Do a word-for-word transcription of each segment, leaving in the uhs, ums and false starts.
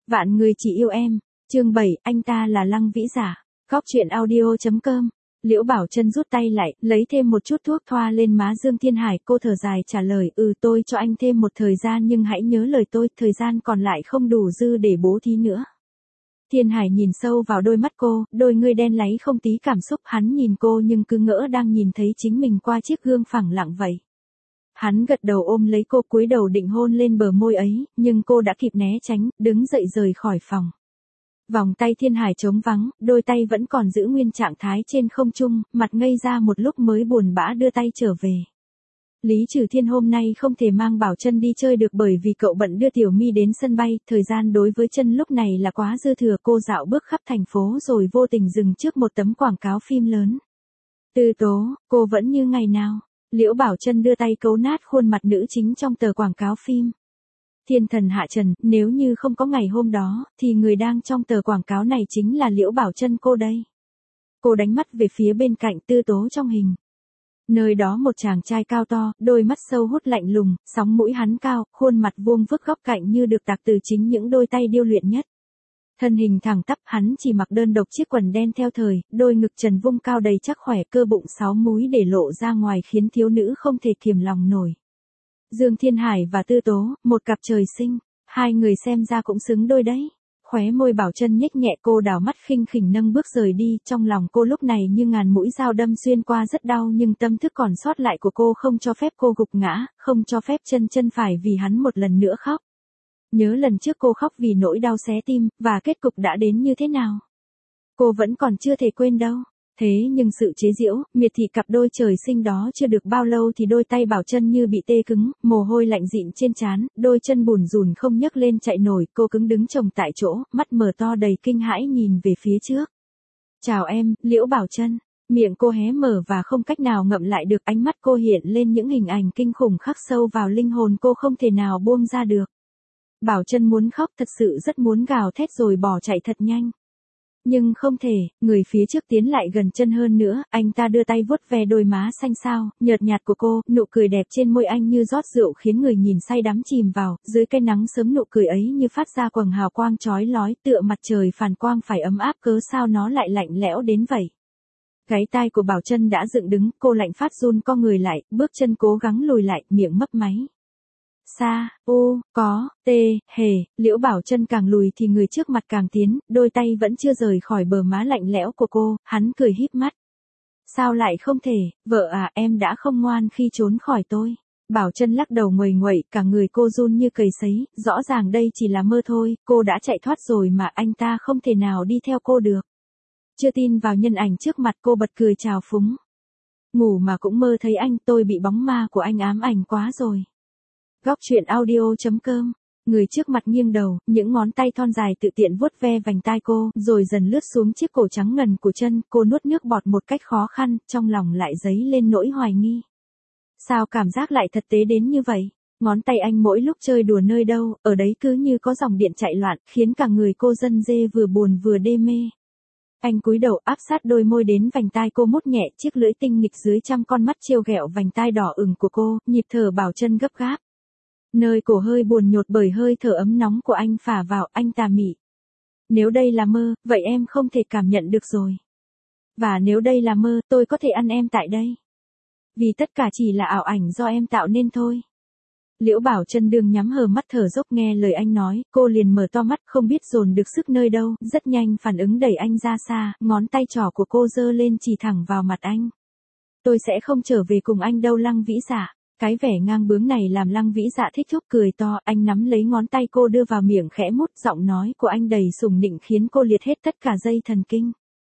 Vạn người chỉ yêu em. Chương bảy, anh ta là Lăng Vĩ Giả. Góc truyện audio chấm com. Liễu Bảo Trân rút tay lại, lấy thêm một chút thuốc thoa lên má Dương Thiên Hải, cô thở dài trả lời, ừ tôi cho anh thêm một thời gian nhưng hãy nhớ lời tôi, thời gian còn lại không đủ dư để bố thí nữa. Thiên Hải nhìn sâu vào đôi mắt cô, đôi ngươi đen láy không tí cảm xúc, hắn nhìn cô nhưng cứ ngỡ đang nhìn thấy chính mình qua chiếc gương phẳng lặng vậy. Hắn gật đầu ôm lấy cô, cúi đầu định hôn lên bờ môi ấy, nhưng cô đã kịp né tránh, đứng dậy rời khỏi phòng. Vòng tay Thiên Hải trống vắng, đôi tay vẫn còn giữ nguyên trạng thái trên không trung, mặt ngây ra một lúc mới buồn bã đưa tay trở về. Lý Trừ Thiên hôm nay không thể mang Bảo Trân đi chơi được bởi vì cậu bận đưa Tiểu My đến sân bay, thời gian đối với Trân lúc này là quá dư thừa, cô dạo bước khắp thành phố rồi vô tình dừng trước một tấm quảng cáo phim lớn. Tư Tố, cô vẫn như ngày nào. Liễu Bảo Trân đưa tay cấu nát khuôn mặt nữ chính trong tờ quảng cáo phim. Thiên thần hạ trần, nếu như không có ngày hôm đó, thì người đang trong tờ quảng cáo này chính là Liễu Bảo Trân cô đây. Cô đánh mắt về phía bên cạnh Tư Tố trong hình. Nơi đó một chàng trai cao to, đôi mắt sâu hút lạnh lùng, sóng mũi hắn cao, khuôn mặt vuông vức góc cạnh như được tạc từ chính những đôi tay điêu luyện nhất. Thân hình thẳng tắp, hắn chỉ mặc đơn độc chiếc quần đen theo thời, đôi ngực trần vung cao đầy chắc khỏe, cơ bụng sáu múi để lộ ra ngoài khiến thiếu nữ không thể kiềm lòng nổi. Dương Thiên Hải và Tư Tố, một cặp trời sinh, hai người xem ra cũng xứng đôi đấy. Khóe môi Bảo Trân nhếch nhẹ, cô đảo mắt khinh khỉnh nâng bước rời đi, trong lòng cô lúc này như ngàn mũi dao đâm xuyên qua rất đau nhưng tâm thức còn sót lại của cô không cho phép cô gục ngã, không cho phép chân chân phải vì hắn một lần nữa khóc. Nhớ lần trước cô khóc vì nỗi đau xé tim, và kết cục đã đến như thế nào. Cô vẫn còn chưa thể quên đâu. Thế nhưng sự chế giễu, miệt thị cặp đôi trời sinh đó chưa được bao lâu thì đôi tay Bảo Trân như bị tê cứng, mồ hôi lạnh dịn trên trán, đôi chân bùn rùn không nhấc lên chạy nổi, cô cứng đứng chồng tại chỗ, mắt mở to đầy kinh hãi nhìn về phía trước. Chào em, Liễu Bảo Trân. Miệng cô hé mở và không cách nào ngậm lại được, ánh mắt cô hiện lên những hình ảnh kinh khủng khắc sâu vào linh hồn cô không thể nào buông ra được. Bảo Trân muốn khóc, thật sự rất muốn gào thét rồi bỏ chạy thật nhanh. Nhưng không thể, người phía trước tiến lại gần chân hơn nữa, anh ta đưa tay vuốt ve đôi má xanh xao, nhợt nhạt của cô, nụ cười đẹp trên môi anh như rót rượu khiến người nhìn say đắm chìm vào, dưới cái nắng sớm nụ cười ấy như phát ra quầng hào quang chói lói, tựa mặt trời phản quang phải ấm áp, cớ sao nó lại lạnh lẽo đến vậy. Gáy tai của Bảo Trân đã dựng đứng, cô lạnh phát run co người lại, bước chân cố gắng lùi lại, miệng mấp máy. Sa, u, có, tê, hề, Liễu Bảo Trân càng lùi thì người trước mặt càng tiến, đôi tay vẫn chưa rời khỏi bờ má lạnh lẽo của cô, hắn cười híp mắt. Sao lại không thể, vợ à, em đã không ngoan khi trốn khỏi tôi. Bảo Trân lắc đầu nguầy nguậy, cả người cô run như cầy sấy, rõ ràng đây chỉ là mơ thôi, cô đã chạy thoát rồi mà anh ta không thể nào đi theo cô được. Chưa tin vào nhân ảnh trước mặt, cô bật cười trào phúng. Ngủ mà cũng mơ thấy anh, tôi bị bóng ma của anh ám ảnh quá rồi. Góc truyện audio chấm com. Người trước mặt nghiêng đầu, những ngón tay thon dài tự tiện vuốt ve vành tai cô, rồi dần lướt xuống chiếc cổ trắng ngần của chân, cô nuốt nước bọt một cách khó khăn, trong lòng lại dấy lên nỗi hoài nghi. Sao cảm giác lại thật tế đến như vậy? Ngón tay anh mỗi lúc chơi đùa nơi đâu, ở đấy cứ như có dòng điện chạy loạn, khiến cả người cô dân dê vừa buồn vừa đê mê. Anh cúi đầu áp sát đôi môi đến vành tai cô, mút nhẹ chiếc lưỡi tinh nghịch dưới trăm con mắt trêu ghẹo vành tai đỏ ửng của cô, nhịp thở Bảo Trân gấp gáp. Nơi cổ hơi buồn nhột bởi hơi thở ấm nóng của anh phả vào, anh tà mị. Nếu đây là mơ, vậy em không thể cảm nhận được rồi. Và nếu đây là mơ, tôi có thể ăn em tại đây. Vì tất cả chỉ là ảo ảnh do em tạo nên thôi. Liễu Bảo Trân đương nhắm hờ mắt thở dốc nghe lời anh nói, cô liền mở to mắt không biết dồn được sức nơi đâu, rất nhanh phản ứng đẩy anh ra xa, ngón tay trỏ của cô giơ lên chỉ thẳng vào mặt anh. Tôi sẽ không trở về cùng anh đâu Lăng Vĩ Giả. Cái vẻ ngang bướng này làm Lăng Vĩ Dạ thích thúc cười to, anh nắm lấy ngón tay cô đưa vào miệng khẽ mút, giọng nói của anh đầy sùng nịnh khiến cô liệt hết tất cả dây thần kinh.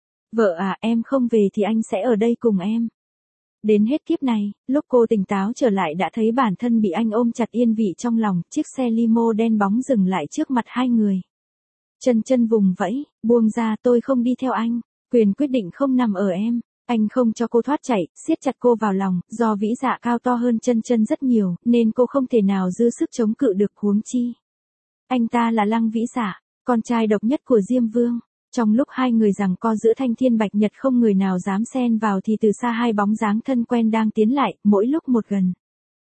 Vợ à, em không về thì anh sẽ ở đây cùng em. Đến hết kiếp này, lúc cô tỉnh táo trở lại đã thấy bản thân bị anh ôm chặt yên vị trong lòng, chiếc xe limo đen bóng dừng lại trước mặt hai người. Chân chân vùng vẫy, buông ra, tôi không đi theo anh, quyền quyết định không nằm ở em. Anh không cho cô thoát chạy, siết chặt cô vào lòng, do Vĩ Dạ cao to hơn Chân Chân rất nhiều, nên cô không thể nào dư sức chống cự được, huống chi. Anh ta là Lăng Vĩ Dạ, con trai độc nhất của Diêm Vương. Trong lúc hai người giằng co giữa thanh thiên bạch nhật không người nào dám xen vào thì từ xa hai bóng dáng thân quen đang tiến lại, mỗi lúc một gần.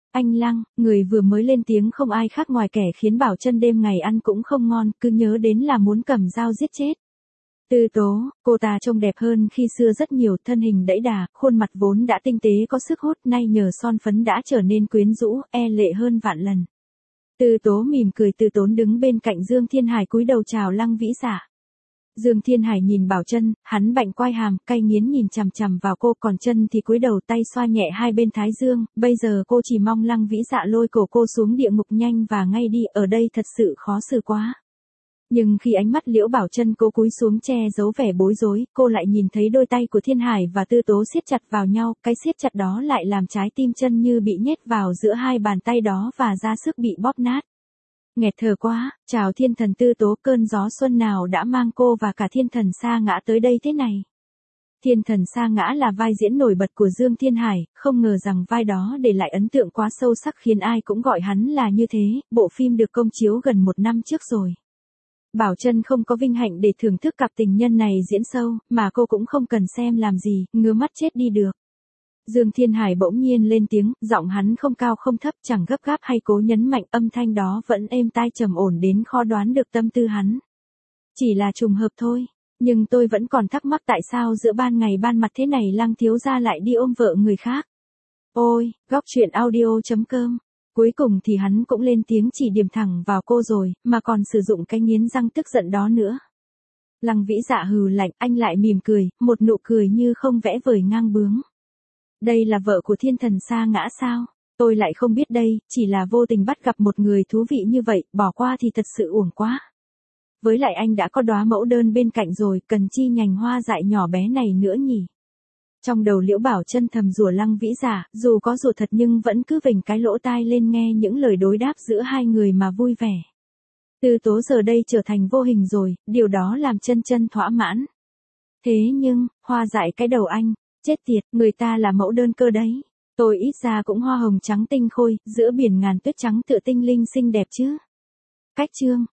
Anh Lăng, người vừa mới lên tiếng không ai khác ngoài kẻ khiến Bảo Trân đêm ngày ăn cũng không ngon, cứ nhớ đến là muốn cầm dao giết chết. Tư Tố, cô ta trông đẹp hơn khi xưa rất nhiều, thân hình đẫy đà, khuôn mặt vốn đã tinh tế có sức hút, nay nhờ son phấn đã trở nên quyến rũ, e lệ hơn vạn lần. Tư Tố mỉm cười từ tốn đứng bên cạnh Dương Thiên Hải cúi đầu chào Lăng Vĩ Dạ. Dương Thiên Hải nhìn Bảo Trân, hắn bạnh quai hàm, cay nghiến nhìn chằm chằm vào cô, còn chân thì cúi đầu tay xoa nhẹ hai bên thái dương, bây giờ cô chỉ mong Lăng Vĩ Dạ lôi cổ cô xuống địa ngục nhanh và ngay đi, ở đây thật sự khó xử quá. Nhưng khi ánh mắt Liễu Bảo Trân cố cúi xuống che giấu vẻ bối rối, cô lại nhìn thấy đôi tay của Thiên Hải và Tư Tố siết chặt vào nhau, cái siết chặt đó lại làm trái tim chân như bị nhét vào giữa hai bàn tay đó và ra sức bị bóp nát. Nghẹt thở quá, chào thiên thần Tư Tố, cơn gió xuân nào đã mang cô và cả thiên thần Sa Ngã tới đây thế này. Thiên thần Sa Ngã là vai diễn nổi bật của Dương Thiên Hải, không ngờ rằng vai đó để lại ấn tượng quá sâu sắc khiến ai cũng gọi hắn là như thế, bộ phim được công chiếu gần một năm trước rồi. Bảo Trân không có vinh hạnh để thưởng thức cặp tình nhân này diễn sâu, mà cô cũng không cần xem làm gì, ngứa mắt chết đi được. Dương Thiên Hải bỗng nhiên lên tiếng, giọng hắn không cao không thấp, chẳng gấp gáp hay cố nhấn mạnh, âm thanh đó vẫn êm tai trầm ổn đến khó đoán được tâm tư hắn. Chỉ là trùng hợp thôi, nhưng tôi vẫn còn thắc mắc tại sao giữa ban ngày ban mặt thế này Lăng thiếu gia lại đi ôm vợ người khác. Ôi, góc truyện audio chấm com. Cuối cùng thì hắn cũng lên tiếng chỉ điểm thẳng vào cô rồi, mà còn sử dụng cái nghiến răng tức giận đó nữa. Lăng Vĩ Dạ hừ lạnh, anh lại mỉm cười, một nụ cười như không vẽ vời ngang bướng. Đây là vợ của thiên thần Sa Ngã sao? Tôi lại không biết đây, chỉ là vô tình bắt gặp một người thú vị như vậy, bỏ qua thì thật sự uổng quá. Với lại anh đã có đóa mẫu đơn bên cạnh rồi, cần chi nhành hoa dại nhỏ bé này nữa nhỉ? Trong đầu Liễu Bảo Trân thầm rủa Lăng Vĩ Dạ, dù có rủa thật nhưng vẫn cứ vểnh cái lỗ tai lên nghe những lời đối đáp giữa hai người mà vui vẻ. Tư Tố giờ đây trở thành vô hình rồi, điều đó làm Trân Trân thỏa mãn. Thế nhưng, hoa dại cái đầu anh, chết tiệt, người ta là mẫu đơn cơ đấy. Tôi ít ra cũng hoa hồng trắng tinh khôi, giữa biển ngàn tuyết trắng tựa tinh linh xinh đẹp chứ. Cách chương.